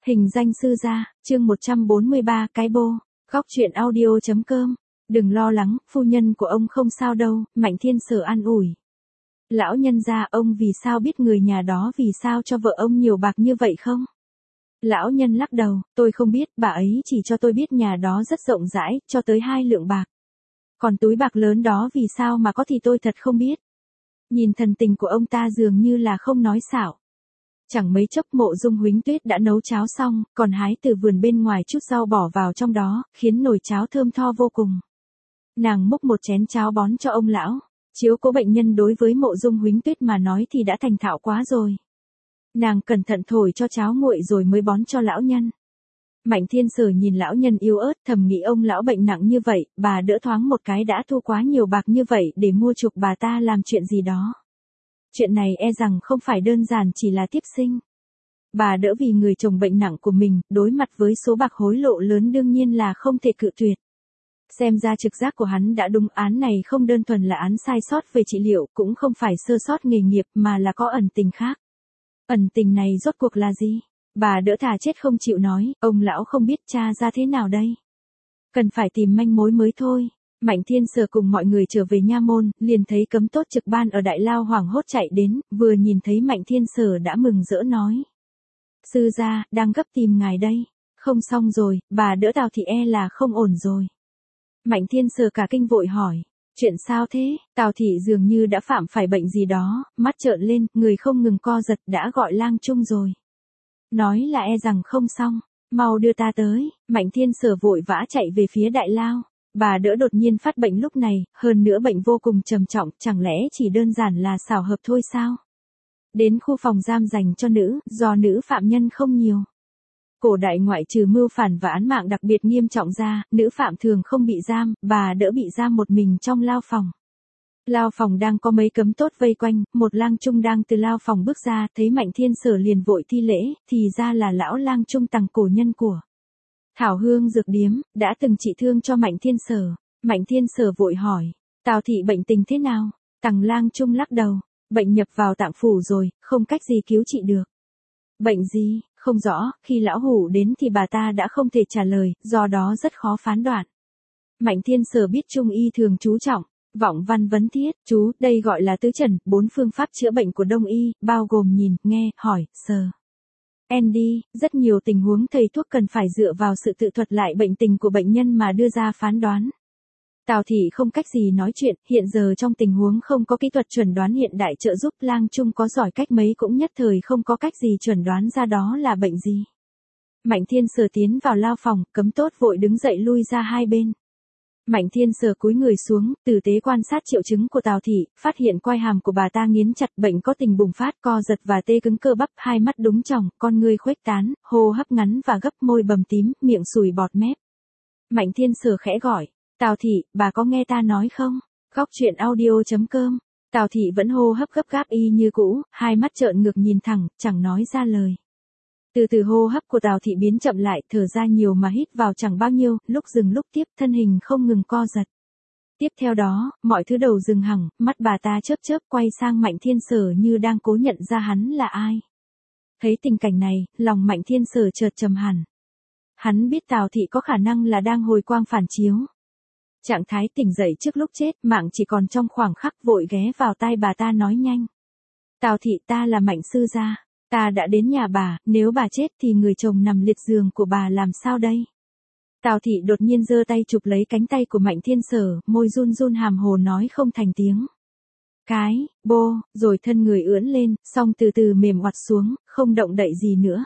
Hình danh sư gia, chương 143 cái bô, góc truyện audio.com. Đừng lo lắng, phu nhân của ông không sao đâu, Mạnh Thiên Sở an ủi. Lão nhân gia, ông vì sao biết người nhà đó vì sao cho vợ ông nhiều bạc như vậy không? Lão nhân lắc đầu, tôi không biết, bà ấy chỉ cho tôi biết nhà đó rất rộng rãi, cho tới 2 lượng bạc. Còn túi bạc lớn đó vì sao mà có thì tôi thật không biết. Nhìn thần tình của ông ta dường như là không nói xạo. Chẳng mấy chốc Mộ Dung Huỳnh Tuyết đã nấu cháo xong, còn hái từ vườn bên ngoài chút rau bỏ vào trong đó, khiến nồi cháo thơm tho vô cùng. Nàng múc một chén cháo bón cho ông lão. Chiếu cố bệnh nhân đối với Mộ Dung Huỳnh Tuyết mà nói thì đã thành thạo quá rồi. Nàng cẩn thận thổi cho cháo nguội rồi mới bón cho lão nhân. Mạnh Thiên Sở nhìn lão nhân yếu ớt, thầm nghĩ ông lão bệnh nặng như vậy, bà đỡ thoáng một cái đã thu quá nhiều bạc như vậy để mua chuộc bà ta làm chuyện gì đó. Chuyện này e rằng không phải đơn giản chỉ là tiếp sinh. Bà đỡ vì người chồng bệnh nặng của mình, đối mặt với số bạc hối lộ lớn đương nhiên là không thể cự tuyệt. Xem ra trực giác của hắn đã đúng, án này không đơn thuần là án sai sót về trị liệu, cũng không phải sơ sót nghề nghiệp mà là có ẩn tình khác. Ẩn tình này rốt cuộc là gì? Bà đỡ thà chết không chịu nói, ông lão không biết tra ra thế nào đây. Cần phải tìm manh mối mới thôi. Mạnh Thiên Sở cùng mọi người trở về nha môn, liền thấy Cấm Tốt trực ban ở Đại Lao hoảng hốt chạy đến, vừa nhìn thấy Mạnh Thiên Sở đã mừng rỡ nói. Sư gia, đang gấp tìm ngài đây. Không xong rồi, bà đỡ Tào thị e là không ổn rồi. Mạnh Thiên Sở cả kinh vội hỏi. Chuyện sao thế? Tào thị dường như đã phạm phải bệnh gì đó, mắt trợn lên, người không ngừng co giật, đã gọi lang trung rồi. Nói là e rằng không xong, mau đưa ta tới. Mạnh Thiên Sở vội vã chạy về phía Đại Lao. Bà đỡ đột nhiên phát bệnh lúc này, hơn nữa bệnh vô cùng trầm trọng, chẳng lẽ chỉ đơn giản là xảo hợp thôi sao? Đến khu phòng giam dành cho nữ, do nữ phạm nhân không nhiều. Cổ đại ngoại trừ mưu phản và án mạng đặc biệt nghiêm trọng ra, nữ phạm thường không bị giam, bà đỡ bị giam một mình trong lao phòng. Lao phòng đang có mấy Cấm Tốt vây quanh, một lang trung đang từ lao phòng bước ra, thấy Mạnh Thiên Sở liền vội thi lễ, thì ra là lão lang trung Tằng cổ nhân của Thảo Hương dược điếm, đã từng trị thương cho Mạnh Thiên Sở. Mạnh Thiên Sở vội hỏi, Tào thị bệnh tình thế nào? Tằng lang trung lắc đầu, bệnh nhập vào tạng phủ rồi, không cách gì cứu trị được. Bệnh gì? Không rõ, khi lão hủ đến thì bà ta đã không thể trả lời, do đó rất khó phán đoán. Mạnh Thiên Sở biết trung y thường chú trọng vọng văn vấn thiết, chú, đây gọi là tứ trần, 4 phương pháp chữa bệnh của Đông y, bao gồm nhìn, nghe, hỏi, sờ. Andy, rất nhiều tình huống thầy thuốc cần phải dựa vào sự tự thuật lại bệnh tình của bệnh nhân mà đưa ra phán đoán. Tào thị không cách gì nói chuyện, hiện giờ trong tình huống không có kỹ thuật chuẩn đoán hiện đại trợ giúp, lang trung có giỏi cách mấy cũng nhất thời không có cách gì chuẩn đoán ra đó là bệnh gì. Mạnh Thiên Sở tiến vào lao phòng, Cấm Tốt vội đứng dậy lui ra hai bên. Mạnh Thiên Sở cúi người xuống, tử tế quan sát triệu chứng của Tào thị, phát hiện quai hàm của bà ta nghiến chặt, bệnh có tình bùng phát, co giật và tê cứng cơ bắp, hai mắt đúng tròng, con ngươi khuếch tán, hô hấp ngắn và gấp, môi bầm tím, miệng sùi bọt mép. Mạnh Thiên Sở khẽ gọi, Tào thị, bà có nghe ta nói không? Góc truyện audio.com. Tào thị vẫn hô hấp gấp gáp y như cũ, hai mắt trợn ngược nhìn thẳng, chẳng nói ra lời. Từ từ hô hấp của Tào thị biến chậm lại, thở ra nhiều mà hít vào chẳng bao nhiêu, lúc dừng lúc tiếp, thân hình không ngừng co giật. Tiếp theo đó, mọi thứ đầu dừng hẳn, mắt bà ta chớp chớp quay sang Mạnh Thiên Sở như đang cố nhận ra hắn là ai. Thấy tình cảnh này, lòng Mạnh Thiên Sở chợt trầm hẳn. Hắn biết Tào thị có khả năng là đang hồi quang phản chiếu. Trạng thái tỉnh dậy trước lúc chết, mạng chỉ còn trong khoảng khắc, vội ghé vào tai bà ta nói nhanh. Tào thị, ta là Mạnh sư gia. Ta đã đến nhà bà, nếu bà chết thì người chồng nằm liệt giường của bà làm sao đây? Tào thị đột nhiên giơ tay chụp lấy cánh tay của Mạnh Thiên Sở, môi run run hàm hồ nói không thành tiếng. Cái, bô, rồi thân người ưỡn lên, xong từ từ mềm oặt xuống, không động đậy gì nữa.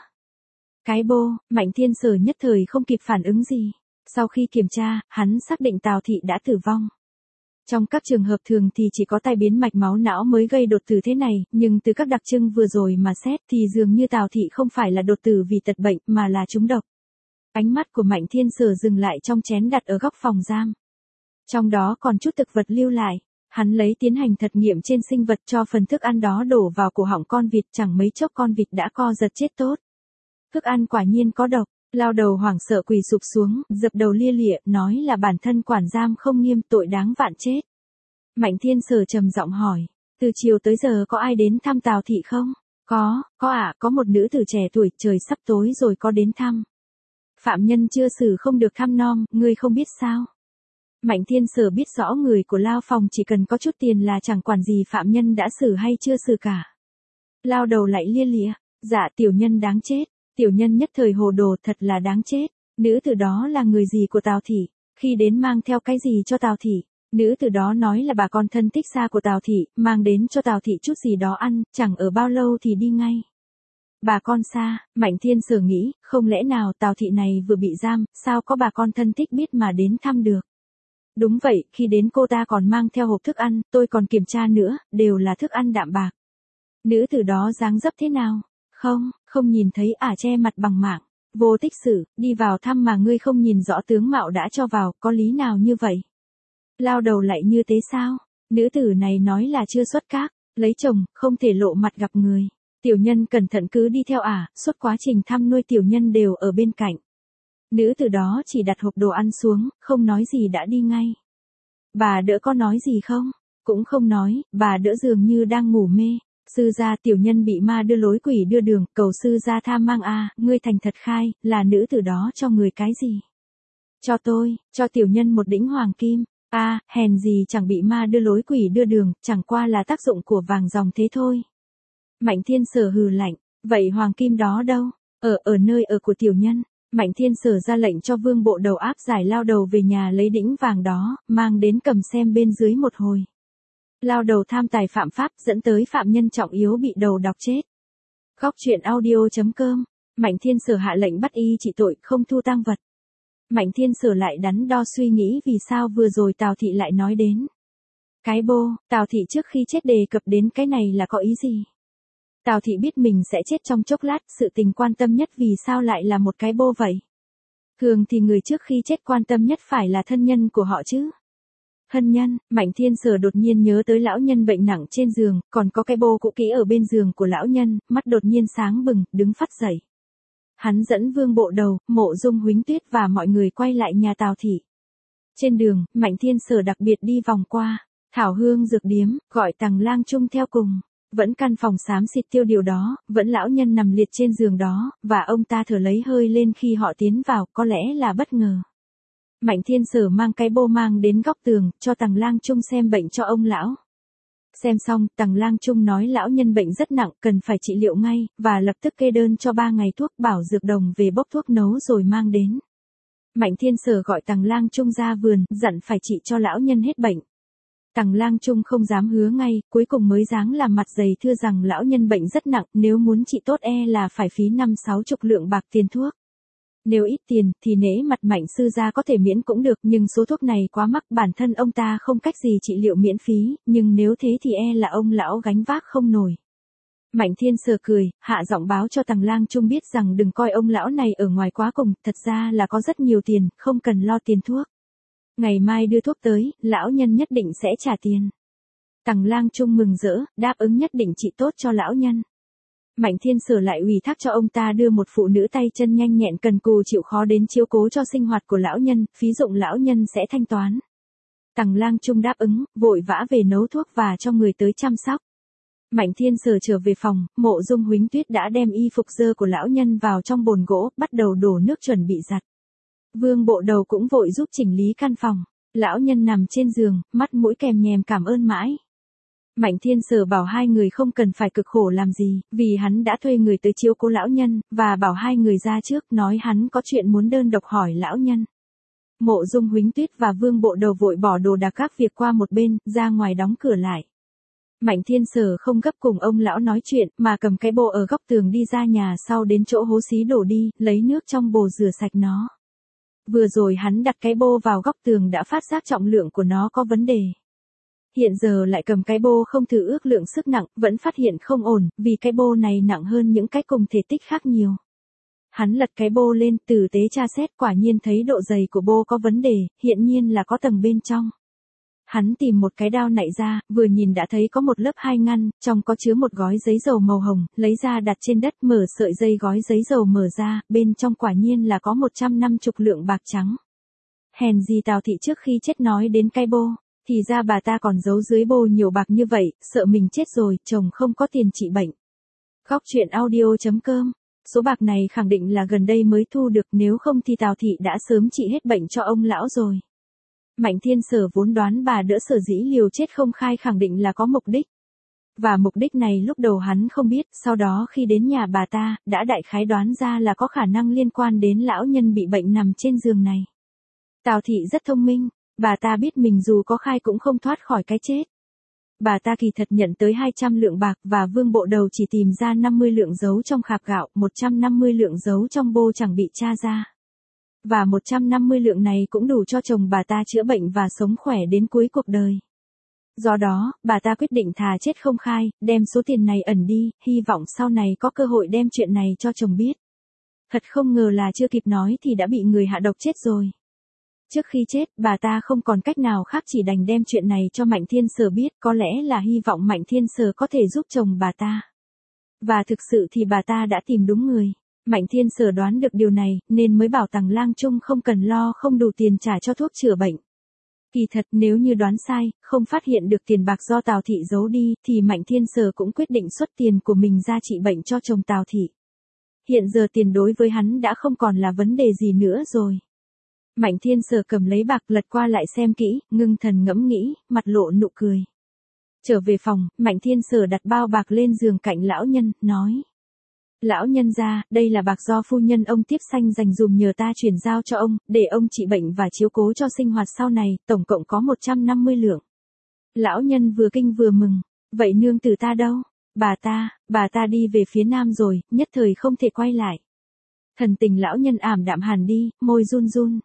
Cái bô, Mạnh Thiên Sở nhất thời không kịp phản ứng gì. Sau khi kiểm tra, hắn xác định Tào thị đã tử vong. Trong các trường hợp thường thì chỉ có tai biến mạch máu não mới gây đột tử thế này, nhưng từ các đặc trưng vừa rồi mà xét thì dường như Tào thị không phải là đột tử vì tật bệnh mà là trúng độc. Ánh mắt của Mạnh Thiên Sở dừng lại trong chén đặt ở góc phòng giam. Trong đó còn chút thực vật lưu lại. Hắn lấy tiến hành thật nghiệm trên sinh vật, cho phần thức ăn đó đổ vào cổ họng con vịt, chẳng mấy chốc con vịt đã co giật chết tốt. Thức ăn quả nhiên có độc. Lao đầu hoảng sợ quỳ sụp xuống, dập đầu lia lịa, nói là bản thân quản giam không nghiêm, tội đáng vạn chết. Mạnh Thiên Sở trầm giọng hỏi, từ chiều tới giờ có ai đến thăm Tào thị không? Có ạ, có một nữ tử trẻ tuổi, trời sắp tối rồi có đến thăm. Phạm nhân chưa xử không được thăm nom, ngươi không biết sao? Mạnh Thiên Sở biết rõ người của lao phòng chỉ cần có chút tiền là chẳng quản gì phạm nhân đã xử hay chưa xử cả. Lao đầu lại lia lịa, dạ tiểu nhân đáng chết, tiểu nhân nhất thời hồ đồ thật là đáng chết, nữ tử đó là người gì của Tào Thị, khi đến mang theo cái gì cho Tào Thị, nữ tử đó nói là bà con thân thích xa của Tào Thị, mang đến cho Tào Thị chút gì đó ăn, chẳng ở bao lâu thì đi ngay. Bà con xa, Mạnh Thiên Sở nghĩ, không lẽ nào Tào Thị này vừa bị giam, sao có bà con thân thích biết mà đến thăm được. Đúng vậy, khi đến cô ta còn mang theo hộp thức ăn, tôi còn kiểm tra nữa, đều là thức ăn đạm bạc. Nữ tử đó dáng dấp thế nào? Không nhìn thấy che mặt bằng mạng. Vô tích sự, đi vào thăm mà ngươi không nhìn rõ tướng mạo đã cho vào, có lý nào như vậy? Lao đầu lại như thế sao? Nữ tử này nói là chưa xuất các, lấy chồng, không thể lộ mặt gặp người. Tiểu nhân cẩn thận cứ đi theo suốt quá trình thăm nuôi tiểu nhân đều ở bên cạnh. Nữ tử đó chỉ đặt hộp đồ ăn xuống, không nói gì đã đi ngay. Bà đỡ có nói gì không? Cũng không nói, bà đỡ dường như đang ngủ mê. Sư gia tiểu nhân bị ma đưa lối quỷ đưa đường, cầu sư gia tha mang ngươi thành thật khai, là nữ tử đó cho người cái gì? Cho tôi, cho tiểu nhân một đĩnh hoàng kim. Hèn gì chẳng bị ma đưa lối quỷ đưa đường, chẳng qua là tác dụng của vàng dòng thế thôi. Mạnh Thiên Sở hừ lạnh, vậy hoàng kim đó đâu? Ở nơi ở của tiểu nhân. Mạnh Thiên Sở ra lệnh cho Vương Bộ Đầu áp giải lao đầu về nhà lấy đĩnh vàng đó, mang đến cầm xem bên dưới một hồi. Lao đầu tham tài phạm pháp dẫn tới phạm nhân trọng yếu bị đầu độc chết. Góc truyện audio.com, Mạnh Thiên Sở hạ lệnh bắt y trị tội không thu tang vật. Mạnh Thiên Sở lại đắn đo suy nghĩ vì sao vừa rồi Tào Thị lại nói đến. Cái bô, Tào Thị trước khi chết đề cập đến cái này là có ý gì? Tào Thị biết mình sẽ chết trong chốc lát, sự tình quan tâm nhất vì sao lại là một cái bô vậy? Thường thì người trước khi chết quan tâm nhất phải là thân nhân của họ chứ. Thân nhân, Mạnh Thiên Sở đột nhiên nhớ tới lão nhân bệnh nặng trên giường, còn có cái bô cũ kỹ ở bên giường của lão nhân, mắt đột nhiên sáng bừng, đứng phắt dậy. Hắn dẫn Vương Bộ Đầu, Mộ Dung Huỳnh Tuyết và mọi người quay lại nhà Tào Thị. Trên đường, Mạnh Thiên Sở đặc biệt đi vòng qua Thảo Hương dược điếm, gọi Tằng Lang Trung theo cùng. Vẫn căn phòng xám xịt tiêu điều đó, vẫn lão nhân nằm liệt trên giường đó, và ông ta thở lấy hơi lên khi họ tiến vào, có lẽ là bất ngờ. Mạnh Thiên Sở mang cái bô mang đến góc tường, cho Tằng Lang Trung xem bệnh cho ông lão. Xem xong, Tằng Lang Trung nói lão nhân bệnh rất nặng, cần phải trị liệu ngay, và lập tức kê đơn cho 3 ngày thuốc, bảo dược đồng về bốc thuốc nấu rồi mang đến. Mạnh Thiên Sở gọi Tằng Lang Trung ra vườn, dặn phải trị cho lão nhân hết bệnh. Tằng Lang Trung không dám hứa ngay, cuối cùng mới dáng làm mặt dày thưa rằng lão nhân bệnh rất nặng, nếu muốn trị tốt là phải phí 5-60 lượng bạc tiền thuốc. Nếu ít tiền, thì nể mặt Mạnh sư gia có thể miễn cũng được, nhưng số thuốc này quá mắc, bản thân ông ta không cách gì trị liệu miễn phí, nhưng nếu thế thì là ông lão gánh vác không nổi. Mạnh Thiên Sở cười, hạ giọng báo cho Tằng Lang Trung biết rằng đừng coi ông lão này ở ngoài quá cùng, thật ra là có rất nhiều tiền, không cần lo tiền thuốc. Ngày mai đưa thuốc tới, lão nhân nhất định sẽ trả tiền. Tằng Lang Trung mừng rỡ, đáp ứng nhất định trị tốt cho lão nhân. Mạnh Thiên Sở lại ủy thác cho ông ta đưa một phụ nữ tay chân nhanh nhẹn cần cù chịu khó đến chiếu cố cho sinh hoạt của lão nhân, phí dụng lão nhân sẽ thanh toán. Tằng Lang Trung đáp ứng, vội vã về nấu thuốc và cho người tới chăm sóc. Mạnh Thiên Sở trở về phòng, Mộ Dung Huỳnh Tuyết đã đem y phục dơ của lão nhân vào trong bồn gỗ, bắt đầu đổ nước chuẩn bị giặt. Vương Bộ Đầu cũng vội giúp chỉnh lý căn phòng. Lão nhân nằm trên giường, mắt mũi kèm nhèm cảm ơn mãi. Mạnh Thiên Sở bảo hai người không cần phải cực khổ làm gì, vì hắn đã thuê người tới chiếu cố lão nhân, và bảo hai người ra trước, nói hắn có chuyện muốn đơn độc hỏi lão nhân. Mộ Dung Huỳnh Tuyết và Vương Bộ Đầu vội bỏ đồ đạc các việc qua một bên, ra ngoài đóng cửa lại. Mạnh Thiên Sở không gấp cùng ông lão nói chuyện, mà cầm cái bô ở góc tường đi ra nhà sau đến chỗ hố xí đổ đi, lấy nước trong bồ rửa sạch nó. Vừa rồi hắn đặt cái bô vào góc tường đã phát giác trọng lượng của nó có vấn đề. Hiện giờ lại cầm cái bô không thử ước lượng sức nặng, vẫn phát hiện không ổn, vì cái bô này nặng hơn những cái cùng thể tích khác nhiều. Hắn lật cái bô lên, tử tế tra xét, quả nhiên thấy độ dày của bô có vấn đề, hiện nhiên là có tầng bên trong. Hắn tìm một cái đao nạy ra, vừa nhìn đã thấy có một lớp 2 ngăn, trong có chứa một gói giấy dầu màu hồng, lấy ra đặt trên đất, mở sợi dây gói giấy dầu mở ra, bên trong quả nhiên là có 150 lượng bạc trắng. Hèn gì Tào Thị trước khi chết nói đến cái bô, thì ra bà ta còn giấu dưới bô nhiều bạc như vậy, sợ mình chết rồi, chồng không có tiền trị bệnh. Góc truyện audio.com. Số bạc này khẳng định là gần đây mới thu được, nếu không thì Tào Thị đã sớm trị hết bệnh cho ông lão rồi. Mạnh Thiên Sở vốn đoán bà đỡ Sở Dĩ liều chết không khai khẳng định là có mục đích. Và mục đích này lúc đầu hắn không biết, sau đó khi đến nhà bà ta, đã đại khái đoán ra là có khả năng liên quan đến lão nhân bị bệnh nằm trên giường này. Tào Thị rất thông minh, bà ta biết mình dù có khai cũng không thoát khỏi cái chết. Bà ta kỳ thật nhận tới 200 lượng bạc và Vương Bộ Đầu chỉ tìm ra 50 lượng giấu trong khạp gạo, 150 lượng giấu trong bô chẳng bị tra ra. Và 150 lượng này cũng đủ cho chồng bà ta chữa bệnh và sống khỏe đến cuối cuộc đời. Do đó, bà ta quyết định thà chết không khai, đem số tiền này ẩn đi, hy vọng sau này có cơ hội đem chuyện này cho chồng biết. Thật không ngờ là chưa kịp nói thì đã bị người hạ độc chết rồi. Trước khi chết, bà ta không còn cách nào khác chỉ đành đem chuyện này cho Mạnh Thiên Sở biết, có lẽ là hy vọng Mạnh Thiên Sở có thể giúp chồng bà ta. Và thực sự thì bà ta đã tìm đúng người. Mạnh Thiên Sở đoán được điều này, nên mới bảo Tằng Lang Trung không cần lo không đủ tiền trả cho thuốc chữa bệnh. Kỳ thật nếu như đoán sai, không phát hiện được tiền bạc do Tào Thị giấu đi, thì Mạnh Thiên Sở cũng quyết định xuất tiền của mình ra trị bệnh cho chồng Tào Thị. Hiện giờ tiền đối với hắn đã không còn là vấn đề gì nữa rồi. Mạnh Thiên Sở cầm lấy bạc lật qua lại xem kỹ, ngưng thần ngẫm nghĩ, mặt lộ nụ cười. Trở về phòng, Mạnh Thiên Sở đặt bao bạc lên giường cạnh lão nhân, nói. Lão nhân gia, đây là bạc do phu nhân ông Tiếp Xanh dành dùm nhờ ta chuyển giao cho ông, để ông trị bệnh và chiếu cố cho sinh hoạt sau này, tổng cộng có 150 lượng. Lão nhân vừa kinh vừa mừng, vậy nương tử ta đâu? Bà ta đi về phía nam rồi, nhất thời không thể quay lại. Thần tình lão nhân ảm đạm hẳn đi, môi run run.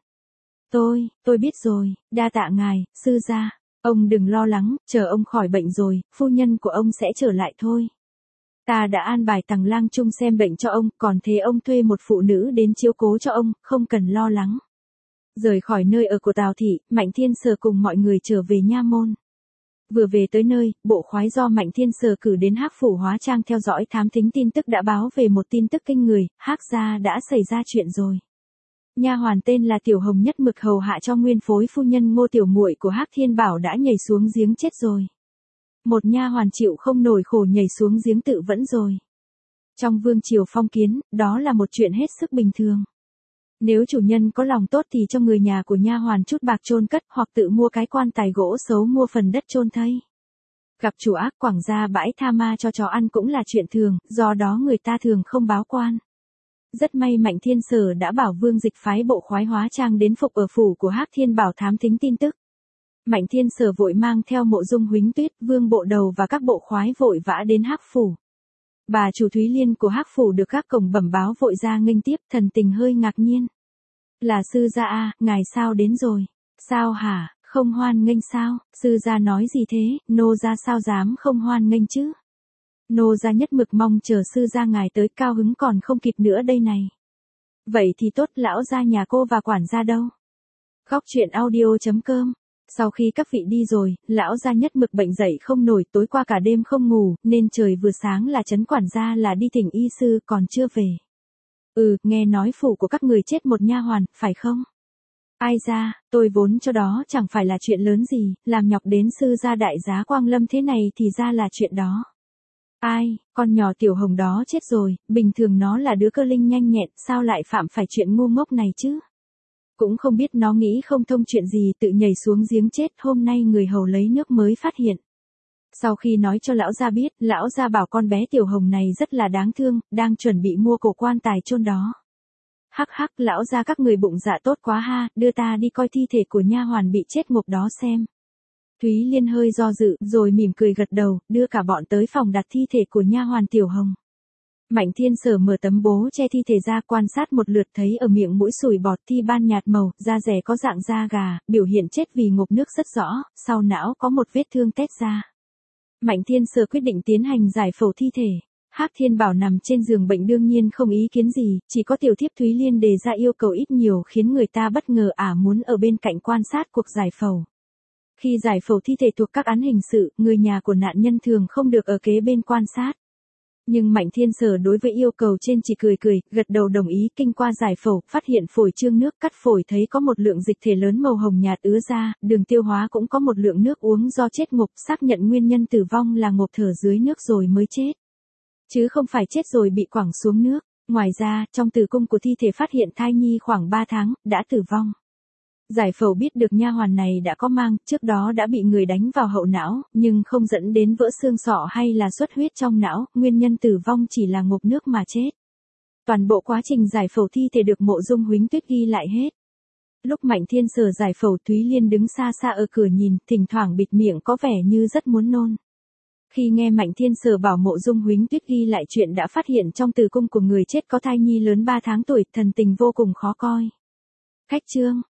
Tôi biết rồi, đa tạ ngài, sư gia. Ông đừng lo lắng, chờ ông khỏi bệnh rồi, phu nhân của ông sẽ trở lại thôi. Ta đã an bài Tằng Lang Trung xem bệnh cho ông, còn thế ông thuê một phụ nữ đến chiếu cố cho ông, không cần lo lắng. Rời khỏi nơi ở của Tào Thị, Mạnh Thiên Sở cùng mọi người trở về nha môn. Vừa về tới nơi, bộ khoái do Mạnh Thiên Sở cử đến Hắc Phủ Hóa Trang theo dõi thám thính tin tức đã báo về một tin tức kinh người, Hắc gia đã xảy ra chuyện rồi. Nha hoàn tên là Tiểu Hồng nhất mực hầu hạ cho nguyên phối phu nhân Ngô Tiểu Muội của Hắc Thiên Bảo đã nhảy xuống giếng chết rồi. Một nha hoàn chịu không nổi khổ nhảy xuống giếng tự vẫn rồi. Trong vương triều phong kiến, đó là một chuyện hết sức bình thường. Nếu chủ nhân có lòng tốt thì cho người nhà của nha hoàn chút bạc chôn cất hoặc tự mua cái quan tài gỗ xấu mua phần đất chôn thây. Gặp chủ ác quẳng ra bãi tha ma cho chó ăn cũng là chuyện thường, do đó người ta thường không báo quan. Rất may Mạnh Thiên Sở đã bảo Vương Dịch phái bộ khoái Hóa Trang đến phục ở phủ của Hắc Thiên Bảo thám thính tin tức. Mạnh Thiên Sở vội mang theo Mộ Dung Huính Tuyết, Vương Bộ Đầu và các bộ khoái vội vã đến Hắc Phủ. Bà chủ Thúy Liên của Hắc Phủ được các cổng bẩm báo vội ra nghênh tiếp, thần tình hơi ngạc nhiên. Là sư gia a, ngài sao đến rồi? Sao hả, không hoan nghênh sao? Sư gia nói gì thế, nô gia sao dám không hoan nghênh chứ? Nô gia nhất mực mong chờ sư gia ngài tới, cao hứng còn không kịp nữa đây này. Vậy thì tốt, lão gia nhà cô và quản gia đâu? Góc truyện audio.com. Sau khi các vị đi rồi, lão gia nhất mực bệnh dậy không nổi, tối qua cả đêm không ngủ, nên trời vừa sáng là trấn quản gia là đi thỉnh y sư còn chưa về. Nghe nói phủ của các người chết một nha hoàn, phải không? Ai ra, tôi vốn cho đó chẳng phải là chuyện lớn gì, làm nhọc đến sư gia đại giá Quang Lâm thế này thì ra là chuyện đó. Ai, con nhỏ Tiểu Hồng đó chết rồi, bình thường nó là đứa cơ linh nhanh nhẹn, sao lại phạm phải chuyện ngu ngốc này chứ? Cũng không biết nó nghĩ không thông chuyện gì tự nhảy xuống giếng chết, hôm nay người hầu lấy nước mới phát hiện. Sau khi nói cho lão gia biết, lão gia bảo con bé Tiểu Hồng này rất là đáng thương, đang chuẩn bị mua cổ quan tài chôn đó. Hắc hắc, lão gia các người bụng dạ tốt quá ha, đưa ta đi coi thi thể của nha hoàn bị chết ngộp đó xem. Thúy Liên hơi do dự, rồi mỉm cười gật đầu, đưa cả bọn tới phòng đặt thi thể của nha hoàn Tiểu Hồng. Mạnh Thiên Sở mở tấm bố che thi thể ra quan sát một lượt, thấy ở miệng mũi sùi bọt, thi ban nhạt màu, da rẻ có dạng da gà, biểu hiện chết vì ngộp nước rất rõ, sau não có một vết thương tét ra. Mạnh Thiên Sở quyết định tiến hành giải phẫu thi thể. Hắc Thiên Bảo nằm trên giường bệnh đương nhiên không ý kiến gì, chỉ có tiểu thiếp Thúy Liên đề ra yêu cầu ít nhiều khiến người ta bất ngờ, muốn ở bên cạnh quan sát cuộc giải phẫu. Khi giải phẫu thi thể thuộc các án hình sự, người nhà của nạn nhân thường không được ở kế bên quan sát. Nhưng Mạnh Thiên Sở đối với yêu cầu trên chỉ cười cười, gật đầu đồng ý. Kinh qua giải phẫu, phát hiện phổi trương nước, cắt phổi thấy có một lượng dịch thể lớn màu hồng nhạt ứa ra, đường tiêu hóa cũng có một lượng nước uống do chết ngộp, xác nhận nguyên nhân tử vong là ngộp thở dưới nước rồi mới chết. chứ không phải chết rồi bị quẳng xuống nước. Ngoài ra, trong tử cung của thi thể phát hiện thai nhi khoảng 3 tháng, đã tử vong. Giải phẫu biết được nha hoàn này đã có mang, trước đó đã bị người đánh vào hậu não, nhưng không dẫn đến vỡ xương sọ hay là xuất huyết trong não, nguyên nhân tử vong chỉ là ngộp nước mà chết. Toàn bộ quá trình giải phẫu thi thể được Mộ Dung Huính Tuyết ghi lại hết. Lúc Mạnh Thiên Sở giải phẫu, Thúy Liên đứng xa xa ở cửa nhìn, thỉnh thoảng bịt miệng có vẻ như rất muốn nôn. Khi nghe Mạnh Thiên Sở bảo Mộ Dung Huính Tuyết ghi lại chuyện đã phát hiện trong tử cung của người chết có thai nhi lớn 3 tháng tuổi, thần tình vô cùng khó coi. Khách trương,